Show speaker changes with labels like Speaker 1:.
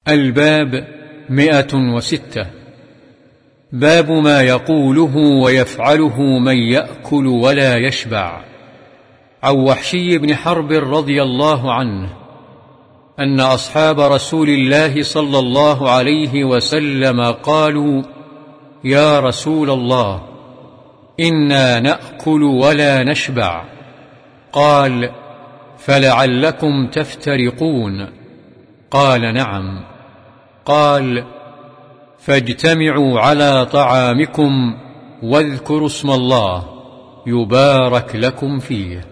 Speaker 1: الباب 106. باب ما يقوله ويفعله من يأكل ولا يشبع. عن وحشي بن حرب رضي الله عنه أن أصحاب رسول الله صلى الله عليه وسلم قالوا: يا رسول الله، إنا نأكل ولا نشبع. قال: فلعلكم تفترقون. قال: نعم. قال: فاجتمعوا على طعامكم واذكروا اسم الله يبارك لكم فيه.